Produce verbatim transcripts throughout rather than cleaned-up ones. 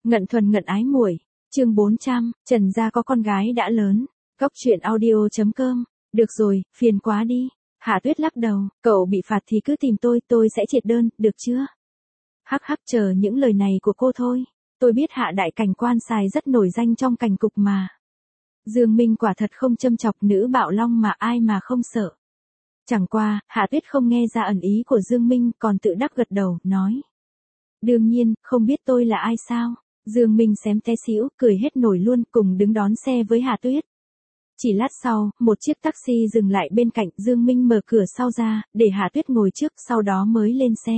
Ngận thuần ngận ái muội, chương bốn trăm, Trần gia có con gái đã lớn. Góc truyện audio chấm com. Được rồi, phiền quá đi. Hạ Tuyết lắc đầu, cậu bị phạt thì cứ tìm tôi, tôi sẽ triệt đơn, được chưa? Hắc hắc, chờ những lời này của cô thôi. Tôi biết Hạ đại cảnh quan xài rất nổi danh trong cảnh cục mà. Dương Minh quả thật không châm chọc nữ bạo long mà ai mà không sợ. Chẳng qua, Hạ Tuyết không nghe ra ẩn ý của Dương Minh, còn tự đắc gật đầu, nói. Đương nhiên, không biết tôi là ai sao? Dương Minh xém té xỉu, cười hết nổi luôn, cùng đứng đón xe với Hạ Tuyết. Chỉ lát sau, một chiếc taxi dừng lại bên cạnh, Dương Minh mở cửa sau ra, để Hạ Tuyết ngồi trước, sau đó mới lên xe.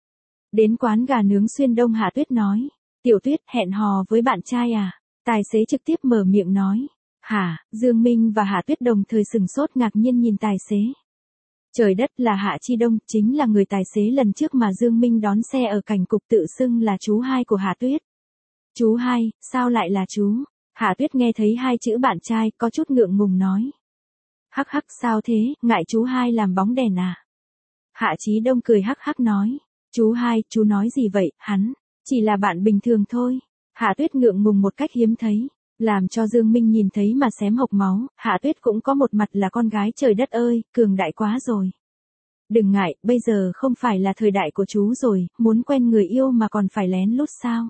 Đến quán gà nướng xuyên Đông, Hạ Tuyết nói. Tiểu Tuyết, hẹn hò với bạn trai à? Tài xế trực tiếp mở miệng nói. Hả? Dương Minh và Hạ Tuyết đồng thời sừng sốt ngạc nhiên nhìn tài xế. Trời đất, là Hạ Chi Đông, chính là người tài xế lần trước mà Dương Minh đón xe ở cảnh cục tự xưng là chú hai của Hạ Tuyết. Chú hai, sao lại là chú? Hạ Tuyết nghe thấy hai chữ bạn trai, có chút ngượng ngùng nói. Hắc hắc, sao thế, ngại chú hai làm bóng đèn à? Hạ Chí Đông cười hắc hắc nói. Chú hai, chú nói gì vậy, hắn, chỉ là bạn bình thường thôi. Hạ Tuyết ngượng ngùng một cách hiếm thấy, làm cho Dương Minh nhìn thấy mà xém hộc máu. Hạ Tuyết cũng có một mặt là con gái, trời đất ơi, cường đại quá rồi. Đừng ngại, bây giờ không phải là thời đại của chú rồi, muốn quen người yêu mà còn phải lén lút sao?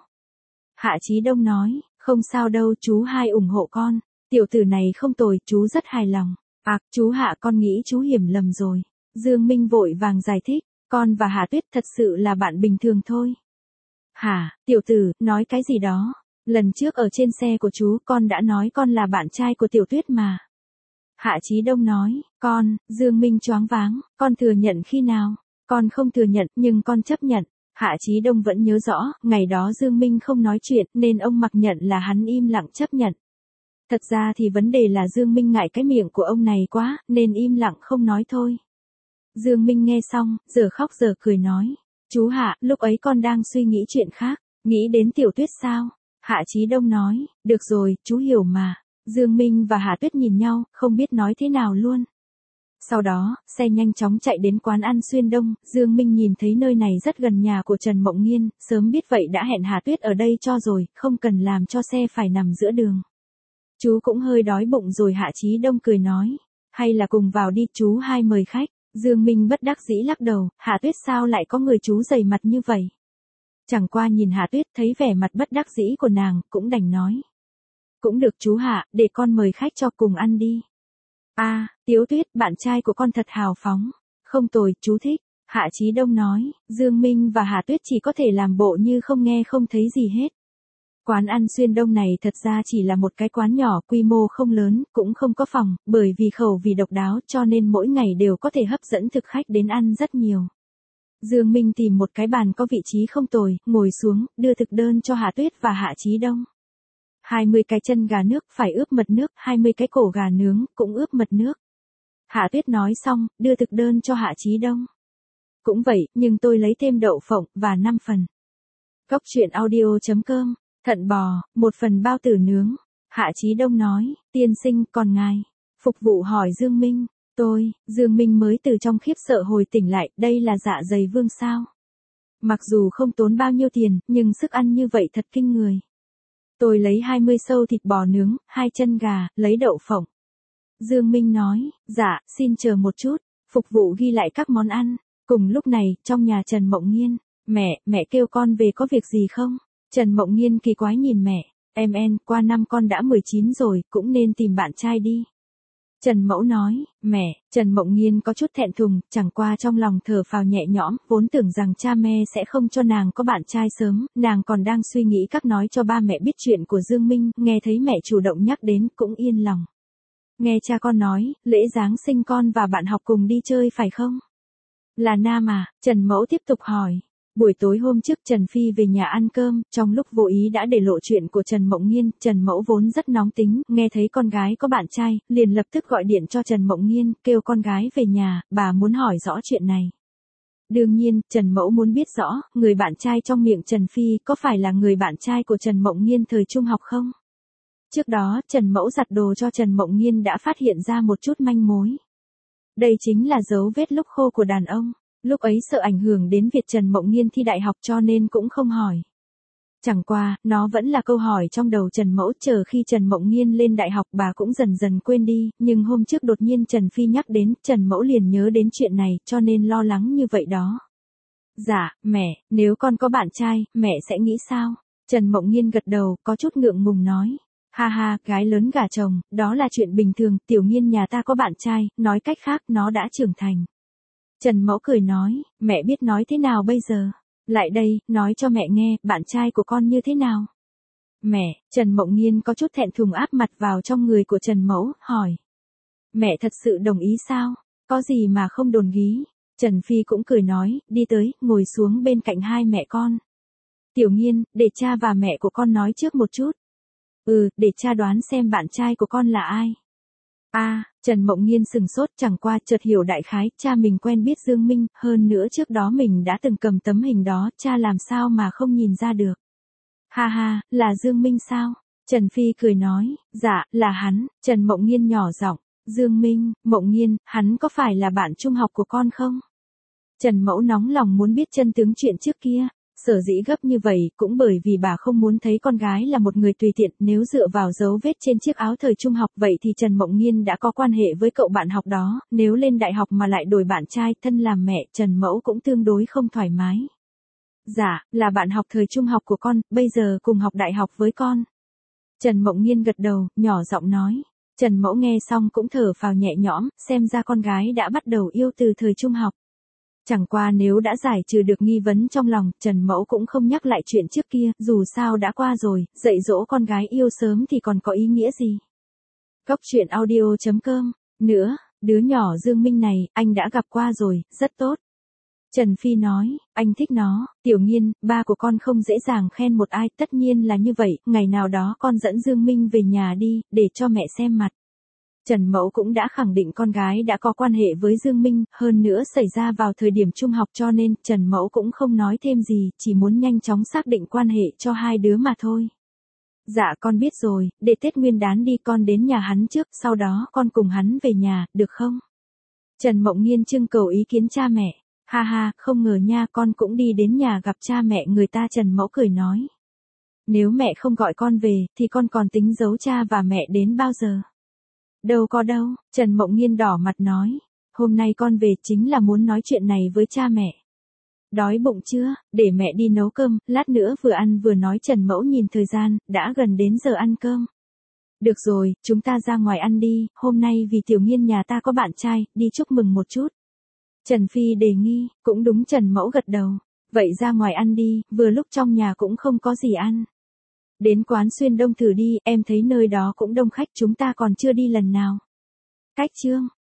Hạ Chí Đông nói, không sao đâu, chú hai ủng hộ con, tiểu tử này không tồi, chú rất hài lòng. À, chú Hạ, con nghĩ chú hiểu lầm rồi. Dương Minh vội vàng giải thích, con và Hạ Tuyết thật sự là bạn bình thường thôi. Hả, tiểu tử, nói cái gì đó? Lần trước ở trên xe của chú, con đã nói con là bạn trai của Tiểu Tuyết mà. Hạ Chí Đông nói, con, Dương Minh choáng váng, con thừa nhận khi nào? Con không thừa nhận, nhưng con chấp nhận. Hạ Chí Đông vẫn nhớ rõ, ngày đó Dương Minh không nói chuyện, nên ông mặc nhận là hắn im lặng chấp nhận. Thật ra thì vấn đề là Dương Minh ngại cái miệng của ông này quá, nên im lặng không nói thôi. Dương Minh nghe xong, giờ khóc giờ cười nói, chú Hạ, lúc ấy con đang suy nghĩ chuyện khác, nghĩ đến Tiểu Tuyết sao? Hạ Chí Đông nói, được rồi, chú hiểu mà. Dương Minh và Hạ Tuyết nhìn nhau, không biết nói thế nào luôn. Sau đó, xe nhanh chóng chạy đến quán ăn xuyên Đông, Dương Minh nhìn thấy nơi này rất gần nhà của Trần Mộng Nghiên, sớm biết vậy đã hẹn Hạ Tuyết ở đây cho rồi, không cần làm cho xe phải nằm giữa đường. Chú cũng hơi đói bụng rồi. Hạ Chí Đông cười nói, hay là cùng vào đi, chú hai mời khách. Dương Minh bất đắc dĩ lắc đầu, Hạ Tuyết sao lại có người chú dày mặt như vậy? Chẳng qua nhìn Hạ Tuyết thấy vẻ mặt bất đắc dĩ của nàng, cũng đành nói. Cũng được chú Hạ, để con mời khách cho cùng ăn đi. A, à, Tiếu Tuyết, bạn trai của con thật hào phóng. Không tồi, chú thích. Hạ Chí Đông nói, Dương Minh và Hạ Tuyết chỉ có thể làm bộ như không nghe không thấy gì hết. Quán ăn xuyên Đông này thật ra chỉ là một cái quán nhỏ, quy mô không lớn, cũng không có phòng, bởi vì khẩu vị độc đáo cho nên mỗi ngày đều có thể hấp dẫn thực khách đến ăn rất nhiều. Dương Minh tìm một cái bàn có vị trí không tồi, ngồi xuống, đưa thực đơn cho Hạ Tuyết và Hạ Chí Đông. hai mươi cái chân gà nước phải ướp mật nước, hai mươi cái cổ gà nướng cũng ướp mật nước. Hạ Tuyết nói xong, đưa thực đơn cho Hạ Chí Đông. Cũng vậy, nhưng tôi lấy thêm đậu phộng và năm phần. Góc truyện audio chấm com. Thận bò, một phần bao tử nướng. Hạ Chí Đông nói, tiên sinh, còn ngài. Phục vụ hỏi Dương Minh. Tôi, Dương Minh mới từ trong khiếp sợ hồi tỉnh lại, đây là Dạ Dày Vương sao? Mặc dù không tốn bao nhiêu tiền, nhưng sức ăn như vậy thật kinh người. Tôi lấy hai mươi sâu thịt bò nướng, hai chân gà, lấy đậu phộng. Dương Minh nói, dạ, xin chờ một chút. Phục vụ ghi lại các món ăn. Cùng lúc này, trong nhà Trần Mộng Nghiên, mẹ, mẹ kêu con về có việc gì không? Trần Mộng Nghiên kỳ quái nhìn mẹ, em en, qua năm con đã mười chín rồi, cũng nên tìm bạn trai đi. Trần Mẫu nói, mẹ, Trần Mộng Nghiên có chút thẹn thùng, chẳng qua trong lòng thở phào nhẹ nhõm, vốn tưởng rằng cha mẹ sẽ không cho nàng có bạn trai sớm, nàng còn đang suy nghĩ các nói cho ba mẹ biết chuyện của Dương Minh, nghe thấy mẹ chủ động nhắc đến, cũng yên lòng. Nghe cha con nói, lễ Giáng sinh con và bạn học cùng đi chơi phải không? Là nam à? Trần Mẫu tiếp tục hỏi. Buổi tối hôm trước Trần Phi về nhà ăn cơm, trong lúc vô ý đã để lộ chuyện của Trần Mộng Nghiên, Trần Mẫu vốn rất nóng tính, nghe thấy con gái có bạn trai, liền lập tức gọi điện cho Trần Mộng Nghiên, kêu con gái về nhà, bà muốn hỏi rõ chuyện này. Đương nhiên, Trần Mẫu muốn biết rõ, người bạn trai trong miệng Trần Phi có phải là người bạn trai của Trần Mộng Nghiên thời trung học không? Trước đó, Trần Mẫu giặt đồ cho Trần Mộng Nghiên đã phát hiện ra một chút manh mối. Đây chính là dấu vết lúc khô của đàn ông. Lúc ấy sợ ảnh hưởng đến việc Trần Mộng Nghiên thi đại học cho nên cũng không hỏi. Chẳng qua, nó vẫn là câu hỏi trong đầu Trần Mẫu, chờ khi Trần Mộng Nghiên lên đại học bà cũng dần dần quên đi, nhưng hôm trước đột nhiên Trần Phi nhắc đến, Trần Mẫu liền nhớ đến chuyện này, cho nên lo lắng như vậy đó. Dạ, mẹ, nếu con có bạn trai, mẹ sẽ nghĩ sao? Trần Mộng Nghiên gật đầu, có chút ngượng ngùng nói. Ha ha, gái lớn gả chồng, đó là chuyện bình thường, Tiểu Nghiên nhà ta có bạn trai, nói cách khác, nó đã trưởng thành. Trần Mẫu cười nói, mẹ biết nói thế nào bây giờ? Lại đây, nói cho mẹ nghe, bạn trai của con như thế nào? Mẹ, Trần Mộng Nghiên có chút thẹn thùng áp mặt vào trong người của Trần Mẫu, hỏi. Mẹ thật sự đồng ý sao? Có gì mà không đồn gí? Trần Phi cũng cười nói, đi tới, ngồi xuống bên cạnh hai mẹ con. Tiểu Nghiên, để cha và mẹ của con nói trước một chút. Ừ, để cha đoán xem bạn trai của con là ai. A, à, Trần Mộng Nghiên sừng sốt, chẳng qua chợt hiểu đại khái, cha mình quen biết Dương Minh, hơn nữa trước đó mình đã từng cầm tấm hình đó, cha làm sao mà không nhìn ra được. Ha ha, là Dương Minh sao? Trần Phi cười nói, dạ, là hắn. Trần Mộng Nghiên nhỏ giọng, Dương Minh, Mộng Nghiên, hắn có phải là bạn trung học của con không? Trần Mẫu nóng lòng muốn biết chân tướng chuyện trước kia. Sở dĩ gấp như vậy, cũng bởi vì bà không muốn thấy con gái là một người tùy tiện, nếu dựa vào dấu vết trên chiếc áo thời trung học vậy thì Trần Mộng Nghiên đã có quan hệ với cậu bạn học đó, nếu lên đại học mà lại đổi bạn trai, thân làm mẹ, Trần Mẫu cũng tương đối không thoải mái. Dạ, là bạn học thời trung học của con, bây giờ cùng học đại học với con. Trần Mộng Nghiên gật đầu, nhỏ giọng nói. Trần Mẫu nghe xong cũng thở phào nhẹ nhõm, xem ra con gái đã bắt đầu yêu từ thời trung học. Chẳng qua nếu đã giải trừ được nghi vấn trong lòng, Trần Mẫu cũng không nhắc lại chuyện trước kia, dù sao đã qua rồi, dạy dỗ con gái yêu sớm thì còn có ý nghĩa gì. Góc truyện audio chấm com, nữa, đứa nhỏ Dương Minh này, anh đã gặp qua rồi, rất tốt. Trần Phi nói, anh thích nó, Tiểu Nghiên, ba của con không dễ dàng khen một ai, tất nhiên là như vậy, ngày nào đó con dẫn Dương Minh về nhà đi, để cho mẹ xem mặt. Trần Mẫu cũng đã khẳng định con gái đã có quan hệ với Dương Minh, hơn nữa xảy ra vào thời điểm trung học cho nên Trần Mẫu cũng không nói thêm gì, chỉ muốn nhanh chóng xác định quan hệ cho hai đứa mà thôi. Dạ con biết rồi, để Tết Nguyên đán đi con đến nhà hắn trước, sau đó con cùng hắn về nhà, được không? Trần Mộng Nghiên trưng cầu ý kiến cha mẹ. Ha ha, không ngờ nha, con cũng đi đến nhà gặp cha mẹ người ta. Trần Mẫu cười nói. Nếu mẹ không gọi con về, thì con còn tính giấu cha và mẹ đến bao giờ? Đâu có đâu, Trần Mộng Nghiên đỏ mặt nói. Hôm nay con về chính là muốn nói chuyện này với cha mẹ. Đói bụng chưa, để mẹ đi nấu cơm, lát nữa vừa ăn vừa nói. Trần Mẫu nhìn thời gian, đã gần đến giờ ăn cơm. Được rồi, chúng ta ra ngoài ăn đi, hôm nay vì Tiểu Nghiên nhà ta có bạn trai, đi chúc mừng một chút. Trần Phi đề nghị, cũng đúng. Trần Mẫu gật đầu. Vậy ra ngoài ăn đi, vừa lúc trong nhà cũng không có gì ăn. Đến quán Xuyên Đông thử đi, em thấy nơi đó cũng đông khách, chúng ta còn chưa đi lần nào. Cách chương